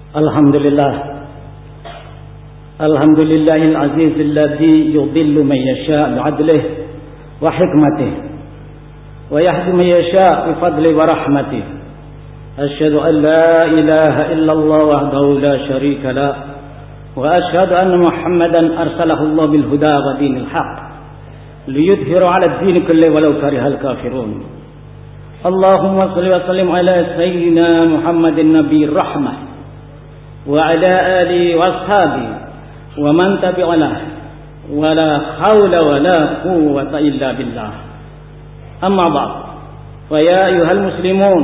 Alhamdulillah. Alhamdulillahil aziz alladhi yudhillu man yasha' bi'adlihi wa hikmatihi wa yahdi man yasha' bi fadlihi wa rahmatihi. Asyhadu an la ilaha illallah wahdahu la syarika lah wa asyhadu anna Muhammadan arsalahu Allah bil huda wa dinil haqq liyudhhira 'ala ad-din kullihi walau karihal kafirun. Allahumma shalli wa sallim ala sayyidina Muhammadin nabiyir rahmah wa ala alihi wa ashabihi wa man tabi'alah wa la haula wa la quwwata illa billah. Amma ba'd. Wa ya ayyuhal muslimun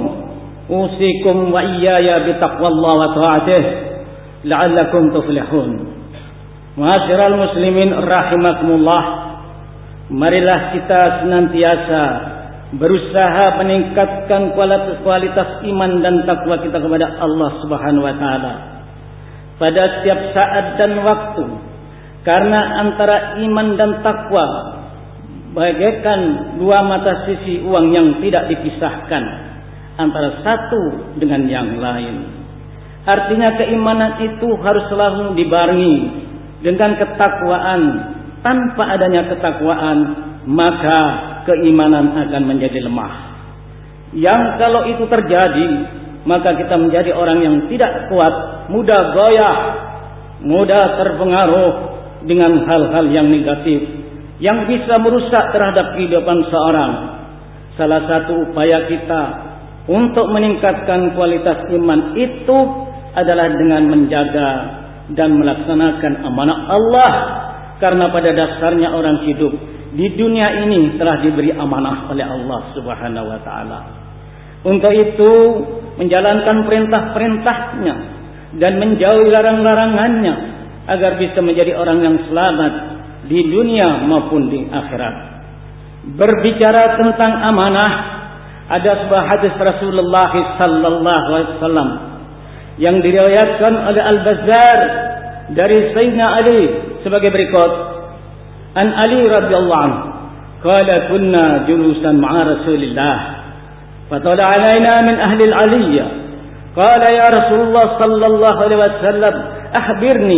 usikum wa iyaya bi taqwallahi wa ta'atihi la'allakum tuflihun. Ma'asyiral muslimin rahimakumullah, marilah kita senantiasa berusaha meningkatkan kualitas iman dan takwa kita kepada Allah Subhanahu wa taala pada setiap saat dan waktu, karena antara iman dan takwa bagaikan dua mata sisi uang yang tidak dipisahkan antara satu dengan yang lain. Artinya keimanan itu harus selalu dibarengi dengan ketakwaan. Tanpa adanya ketakwaan, maka keimanan akan menjadi lemah. Yang kalau itu terjadi, maka kita menjadi orang yang tidak kuat, mudah goyah, mudah terpengaruh dengan hal-hal yang negatif yang bisa merusak terhadap kehidupan seorang. Salah satu upaya kita untuk meningkatkan kualitas iman itu adalah dengan menjaga dan melaksanakan amanah Allah, karena pada dasarnya orang hidup di dunia ini telah diberi amanah oleh Allah Subhanahu wa taala. Untuk itu, menjalankan perintah-perintahnya dan menjauhi larang-larangannya agar bisa menjadi orang yang selamat di dunia maupun di akhirat. Berbicara tentang amanah, ada sebuah hadis Rasulullah sallallahu alaihi wasallam yang diriwayatkan oleh Al-Bazzar dari Sayyidina Ali sebagai berikut. An Ali radhiyallahu anhu qala kunna julusan ma'a Rasulillah fatala alaina min ahli al-aliyya qala ya Rasulullah sallallahu alaihi wasallam akhbirni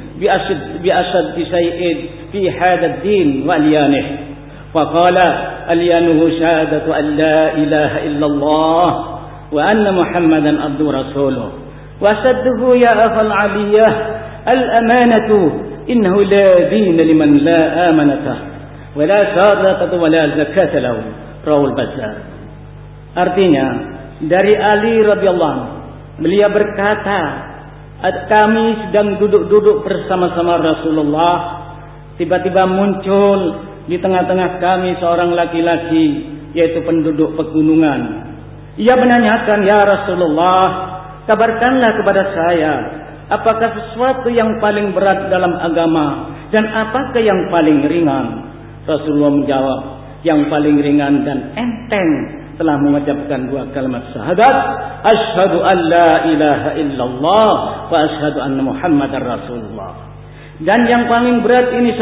bi ashad shay'in fi hadha ad-din wa alyanih faqala alyanuhu shahadatu an la ilaha illallah wa anna Muhammadan abduhu rasuluh wa sadduhu ya akhal aliyah al-amanatu innahu la dina liman la amanatah wa la sadaqata wa la zakata lahu, rawal Bazzar. Artinya dari Ali radhiyallahu anhu, beliau berkata, kami sedang duduk-duduk bersama-sama Rasulullah, tiba-tiba muncul di tengah-tengah kami seorang laki-laki, yaitu penduduk pegunungan. Ia menanyakan, ya Rasulullah, kabarkanlah kepada saya, apakah sesuatu yang paling berat dalam agama dan apakah yang paling ringan? Rasulullah menjawab, yang paling ringan dan enteng telah mengucapkan dua kalimat syahadat, asyhadu an la ilaha illallah wa asyhadu anna Muhammadar Rasulullah. Dan yang paling berat ini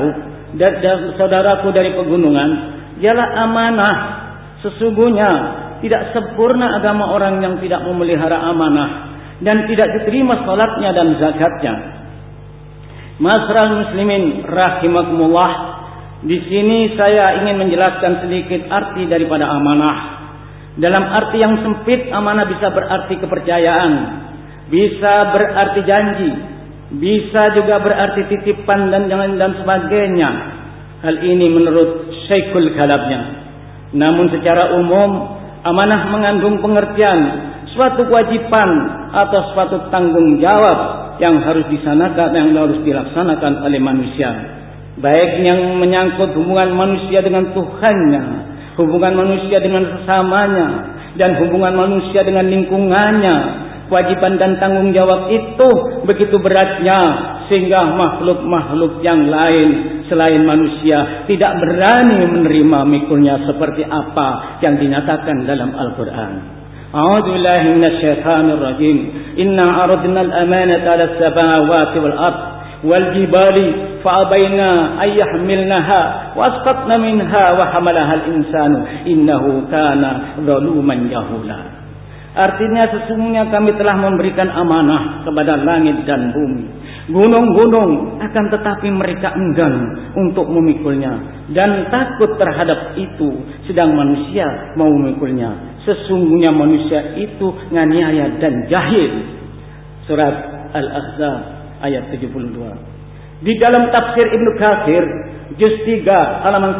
saudaraku dari pegunungan, ialah amanah. Sesungguhnya tidak sempurna agama orang yang tidak memelihara amanah dan tidak diterima salatnya dan zakatnya. Ma'asyiral muslimin rahimakumullah, di sini saya ingin menjelaskan sedikit arti daripada amanah. Dalam arti yang sempit, amanah bisa berarti kepercayaan, bisa berarti janji, bisa juga berarti titipan dan sebagainya. Hal ini menurut Syekhul Kalabnya. Namun secara umum, amanah mengandung pengertian suatu kewajiban atau suatu tanggung jawab yang harus disanakan, yang harus dilaksanakan oleh manusia, baik yang menyangkut hubungan manusia dengan Tuhannya, hubungan manusia dengan sesamanya, dan hubungan manusia dengan lingkungannya. Kewajiban dan tanggung jawab itu begitu beratnya sehingga makhluk-makhluk yang lain selain manusia tidak berani menerima mikulnya, seperti apa yang dinyatakan dalam Al-Quran. A'udzu billahi minasyaitonir rajim. Inna aradna al-amanata 'alas samawati wal ard wal jibali fa'abaina ay yahmilnaha wa asqatna minha wa hamalaha al-insanu innahu kana zaluman jahula. Artinya sesungguhnya kami telah memberikan amanah kepada langit dan bumi. Gunung-gunung akan tetapi mereka enggan untuk memikulnya dan takut terhadap itu, sedang manusia mau memikulnya. Sesungguhnya manusia itu nganiaya dan jahil. Surat Al-Ahzab ayat 72. Di dalam tafsir Ibnu Katsir juz 3 halaman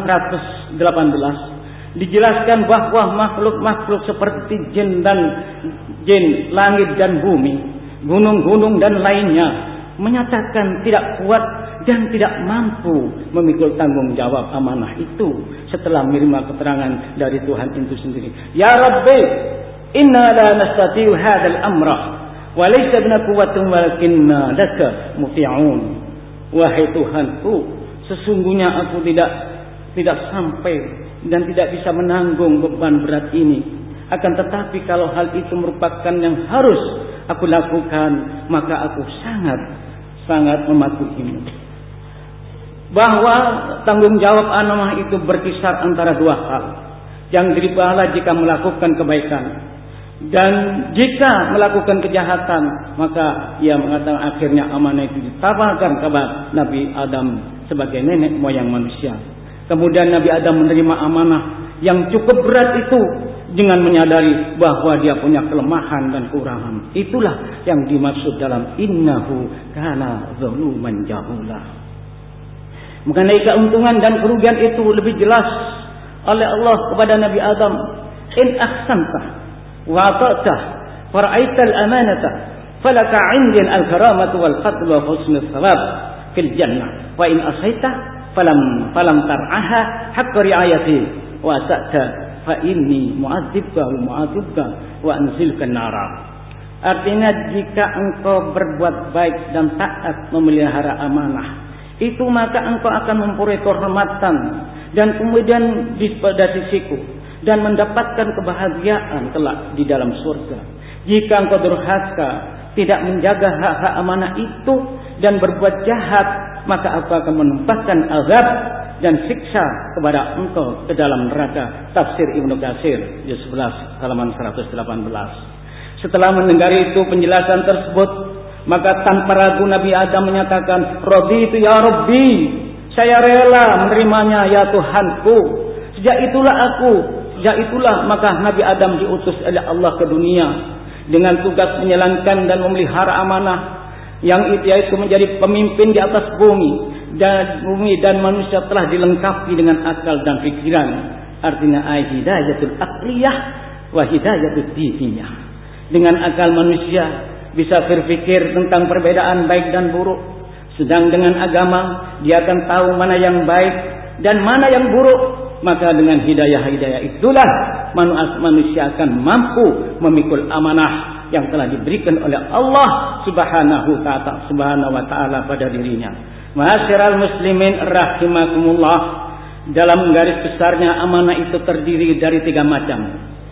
118 dijelaskan bahwa makhluk-makhluk seperti jin, langit dan bumi, gunung-gunung dan lainnya menyatakan tidak kuat dan tidak mampu memikul tanggung jawab amanah itu setelah menerima keterangan dari Tuhan itu sendiri. Ya Rabbi, inna la nastati'u hadzal amra wa laysa bina quwwatun walakinna laka muti'un. Wahai Tuhanku, sesungguhnya aku tidak sampai dan tidak bisa menanggung beban berat ini. Akan tetapi kalau hal itu merupakan yang harus aku lakukan, maka aku sangat mematuhimu. Bahwa tanggung jawab amanah itu berkisar antara dua hal. Yang diberi pahala jika melakukan kebaikan, dan jika melakukan kejahatan, maka ia mengatakan akhirnya amanah itu ditawarkan kepada Nabi Adam sebagai nenek moyang manusia. Kemudian Nabi Adam menerima amanah yang cukup berat itu dengan menyadari bahwa dia punya kelemahan dan kekurangan. Itulah yang dimaksud dalam innahu kana zaluman jahula. Mengenai keuntungan dan kerugian itu lebih jelas oleh Allah kepada Nabi Adam. In ahsanta wa ata'ta fara'aita al-amanata falaka 'indil al-karamatu wal fadlu wa husnul thawab fil jannah wa in asaita falam tar'aha haqqa ri'ayati wa sa'ta fa inni mu'adzibka wa anzilka nara. Artinya jika engkau berbuat baik dan taat memelihara amanah itu, maka engkau akan memperoleh kehormatan dan kemudian pada sisiku dan mendapatkan kebahagiaan kelak di dalam surga. Jika engkau durhaka, tidak menjaga hak-hak amanah itu dan berbuat jahat, maka aku akan menempatkan azab dan siksa kepada engkau ke dalam neraka. Tafsir Ibnu Katsir juz 11 halaman 118. Setelah mendengar itu penjelasan tersebut, maka tanpa ragu Nabi Adam menyatakan, "Raditu ya Rabbi, saya rela menerimanya ya Tuhanku." Sejak itulah maka Nabi Adam diutus oleh Allah ke dunia dengan tugas menjalankan dan memelihara amanah yang yaitu menjadi pemimpin di atas bumi dan manusia telah dilengkapi dengan akal dan pikiran. Artinya hidayatul aqliyah wa hidayatul diniyah. Dengan akal manusia bisa berpikir tentang perbedaan baik dan buruk. Sedang dengan agama dia akan tahu mana yang baik dan mana yang buruk. Maka dengan hidayah itulah manusia akan mampu memikul amanah yang telah diberikan oleh Allah Subhanahu wa taala pada dirinya. Ma'asyiral muslimin rahimakumullah, dalam garis besarnya amanah itu terdiri dari 3 macam.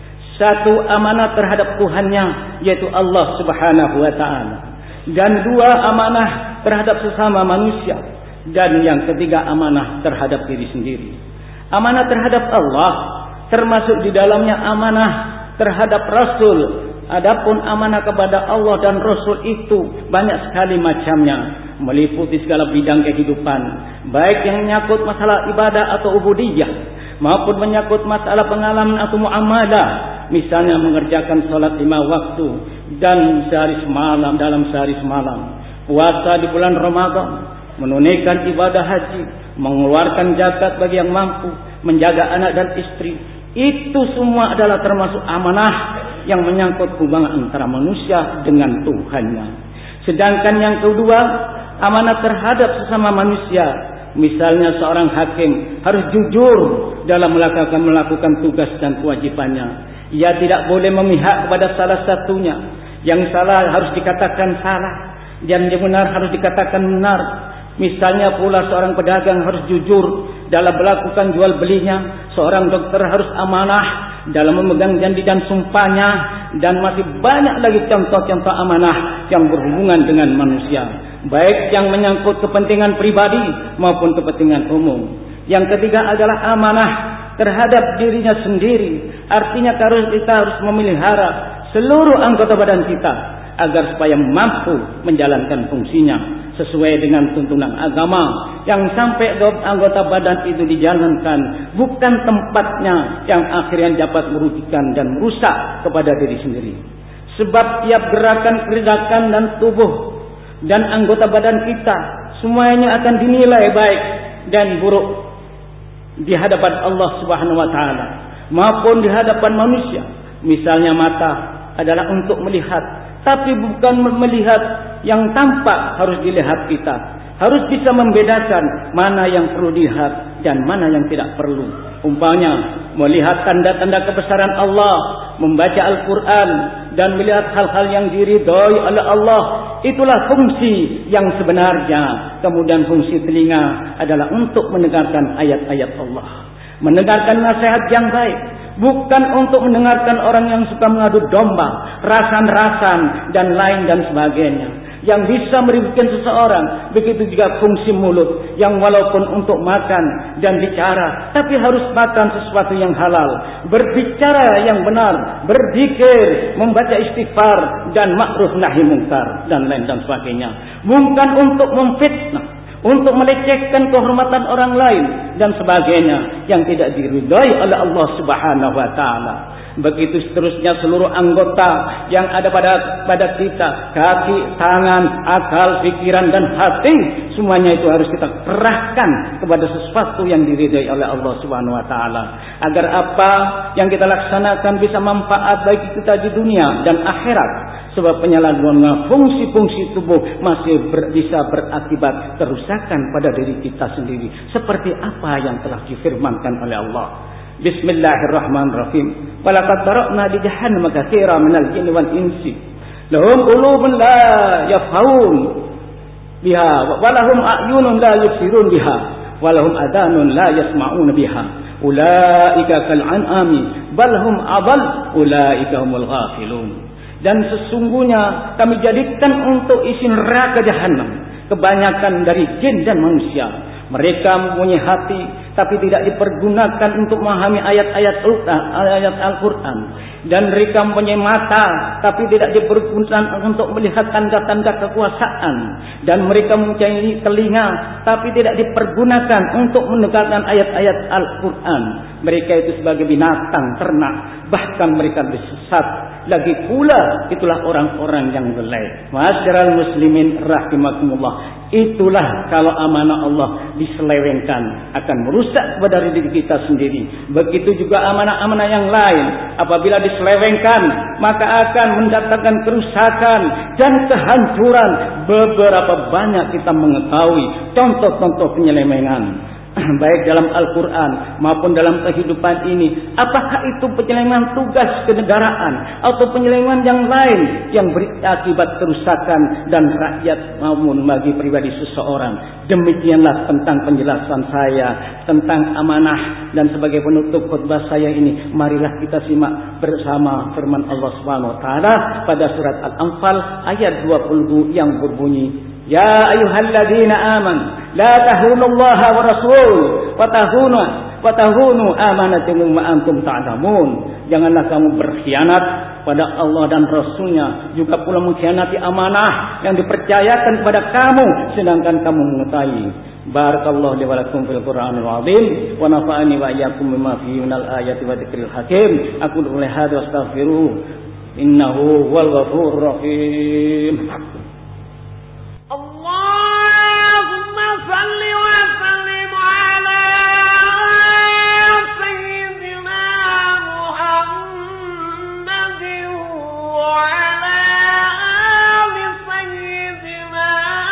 Satu, amanah terhadap Tuhannya, yaitu Allah Subhanahu wa taala. Dan 2, amanah terhadap sesama manusia. Dan yang ketiga, amanah terhadap diri sendiri. Amanah terhadap Allah termasuk di dalamnya amanah terhadap Rasul. Adapun amanah kepada Allah dan Rasul itu banyak sekali macamnya, meliputi segala bidang kehidupan, baik yang menyangkut masalah ibadah atau ubudiyah, maupun menyangkut masalah pengalaman atau muamalah, misalnya mengerjakan salat 5 waktu dan dalam sehari semalam, puasa di bulan Ramadan, menunaikan ibadah haji, mengeluarkan zakat bagi yang mampu, menjaga anak dan istri. Itu semua adalah termasuk amanah yang menyangkut hubungan antara manusia dengan Tuhannya. Sedangkan yang kedua, amanah terhadap sesama manusia. Misalnya seorang hakim harus jujur dalam melakukan tugas dan kewajibannya. Ia tidak boleh memihak kepada salah satunya. Yang salah harus dikatakan salah, dan yang benar harus dikatakan benar. Misalnya pula seorang pedagang harus jujur dalam melakukan jual belinya. Seorang dokter harus amanah dalam memegang janji dan sumpahnya. Dan masih banyak lagi contoh-contoh amanah yang berhubungan dengan manusia, baik yang menyangkut kepentingan pribadi maupun kepentingan umum. Yang ketiga adalah amanah terhadap dirinya sendiri. Artinya kita harus memelihara seluruh anggota badan kita agar supaya mampu menjalankan fungsinya sesuai dengan tuntunan agama. Yang sampai anggota badan itu dijalankan bukan tempatnya yang akhirnya dapat merugikan dan merusak kepada diri sendiri. Sebab tiap gerakan dan tubuh dan anggota badan kita semuanya akan dinilai baik dan buruk di hadapan Allah Subhanahu wa taala maupun di hadapan manusia. Misalnya mata adalah untuk melihat, tapi bukan melihat yang tampak, harus dilihat kita. Harus bisa membedakan mana yang perlu dilihat dan mana yang tidak perlu. Umpamanya melihat tanda-tanda kebesaran Allah, membaca Al-Quran dan melihat hal-hal yang diridhai oleh Allah. Itulah fungsi yang sebenarnya. Kemudian fungsi telinga adalah untuk mendengarkan ayat-ayat Allah, mendengarkan nasihat yang baik, bukan untuk mendengarkan orang yang suka mengadu domba, rasan-rasan dan lain dan sebagainya, yang bisa merugikan seseorang. Begitu juga fungsi mulut, yang walaupun untuk makan dan bicara, tapi harus makan sesuatu yang halal, berbicara yang benar, berzikir, membaca istighfar dan ma'ruf nahi mungkar dan lain dan sebagainya. Bukan untuk memfitnah, untuk melecehkan kehormatan orang lain dan sebagainya yang tidak diridhai oleh Allah Subhanahu wa taala. Begitu seterusnya seluruh anggota yang ada pada kita, kaki, tangan, akal, pikiran dan hati, semuanya itu harus kita kerahkan kepada sesuatu yang diridhai oleh Allah Subhanahu wa taala, agar apa yang kita laksanakan bisa manfaat bagi kita di dunia dan akhirat. Sebab penyalahgunaan fungsi-fungsi tubuh masih bisa berakibat kerusakan pada diri kita sendiri, seperti apa yang telah difirmankan oleh Allah. Bismillahirrahmanirrahim. Walaqad dara'na li jahannama katsiran minal jinni wal insi lahum qulubun la yafqahun biha wa lahum a'yunun la yubsirun biha wa lahum adhanun la yasma'un biha ulaika kal an'ami bal hum adall ulaika humul ghafilun. Dan sesungguhnya kami jadikan untuk isi neraka jahanam kebanyakan dari jin dan manusia. Mereka mempunyai hati tapi tidak dipergunakan untuk memahami ayat-ayat Al-Quran. Dan mereka mempunyai mata tapi tidak dipergunakan untuk melihat tanda-tanda kekuasaan. Dan mereka mempunyai telinga tapi tidak dipergunakan untuk mendengarkan ayat-ayat Al-Quran. Mereka itu sebagai binatang ternak, bahkan mereka disesat. Lagi pula itulah orang-orang yang lelai. Ma'asyiral muslimin rahimakumullah. Itulah kalau amanah Allah diselewengkan akan merusak kepada diri kita sendiri. Begitu juga amanah-amanah yang lain, apabila diselewengkan maka akan mendatangkan kerusakan dan kehancuran. Beberapa banyak kita mengetahui contoh-contoh penyelewengan baik dalam Al-Quran maupun dalam kehidupan ini. Apakah itu penyelewengan tugas kenegaraan atau penyelewengan yang lain yang berakibat kerusakan dan rakyat maupun bagi pribadi seseorang. Demikianlah tentang penjelasan saya tentang amanah, dan sebagai penutup khutbah saya ini, marilah kita simak bersama firman Allah Subhanahu wa taala pada surat Al-Anfal ayat 20 yang berbunyi, Ya ayyuhalladzina amanu la tahunullaha wa rasul wa tahunu amanatukum wa antum ta'lamun. Janganlah kamu berkhianat pada Allah dan Rasulnya, juga pula mengkhianati amanah yang dipercayakan kepada kamu sedangkan kamu mengetahui. Barakallahu li wa lakum fil Qur'anil azim wa nafa'ani wa iyyakum bima fihi minal ayati wa dzikril hakim. Aku qul hadza wastaghfiruh innahu wal ghafurur rahim. Allahumma salli wa sallim ala sayyidina Muhammadin wa ala ali sayyidina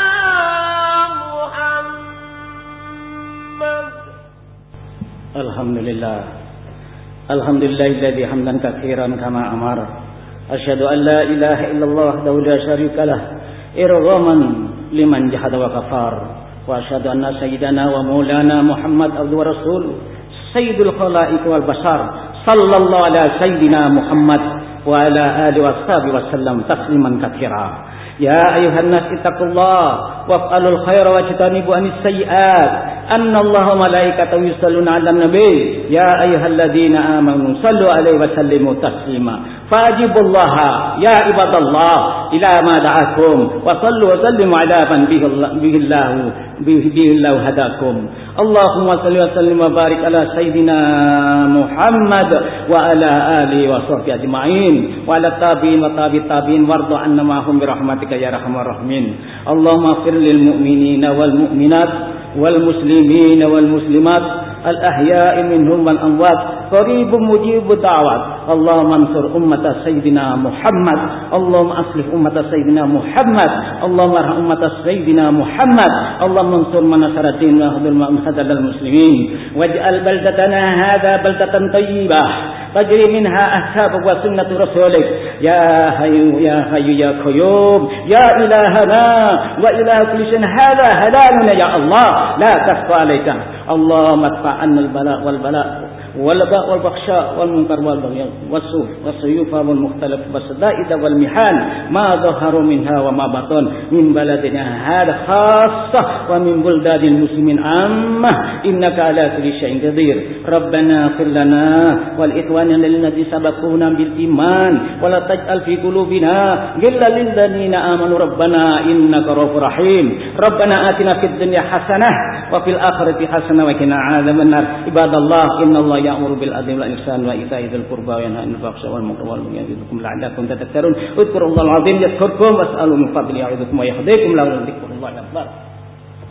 Muhammad. Alhamdulillah. Alhamdulillahilladzi hamdan katsiran kama amara. Asyhadu an la ilaha illallah wahdahu la syarika lah. Irghaman liman jahada wa kafar. Wa asyhadu anna sayyidana wa maulana Muhammad abduhu wa rasul sayyidul khalaiq wal bashar sallallahu ala sayyidina Muhammad wa ala alihi washabihi wasallam tasliman katsira. Ya ayuhan nas ittaqullah waf'alul khaira wajtanibu anis sayyi'at. Annallaha malaikatahu yusalluna 'alan nabi ya ayyuhalladzina amanu sallu 'alaihi wa sallimu taslima. fajibullaha ya ibadallah ila ma da'akum wa sallu wa sallimu ala man bihillahu hadakum. Allahumma salli wa sallim wa barik ala sayyidina Muhammad wa ala alihi wa sahbihi ajma'in wa ala tabi'in wa tabi'in warda anna ma'hum bi rahmatika ya arhamar rahimin. Allahumma ighfir lil mu'minina wal mu'minat wal muslimina wal muslimat al ahya'i minhum wal amwat qaribun mujibud da'wat. Allahumma ansur ummata sayyidina Muhammad. Allahumma aslih ummata sayyidina Muhammad. Allahumma arham ummata sayyidina Muhammad. Allahumma ansur man nasara din wa hadal al muslimin waj'al baldatana hadha baldatan tayyibah tajri minha ashab wa sunnatu rasulik ya hayyu ya qayyum ya ilahana wa ilah kulli shay'in hadha halaluna ya Allah la tasfa alayka. Allahumma adfa'anna al-bala wal bala والباء والبخشاء والمنكر والبغي والسوء والسيوف والمختلف والسدائد والمحال ما ظهر منها وما بطن من بلدنا هذا خاصة ومن بلدان المسلمين عامة إنك على كل شيء قدير. ربنا اغفر لنا والإخواننا الذين سبقونا بالإيمان ولا تجعل في قلوبنا غلا للذين آمنوا ربنا إنك رؤوف رحيم. ربنا آتنا في الدنيا حسنة وفي الآخرة حسنة وقنا عذاب النار. عباد الله إن الله يأمر بالعدل والإحسان وإيتاء ذي القربى وينهى عن الفحشاء والمنكر والبغي يعظكم لعلكم تذكرون. اذكروا الله العظيم يذكركم واسألوا من فضله يعظكم ويهديكم لعلكم تذكرون. الله أكبر.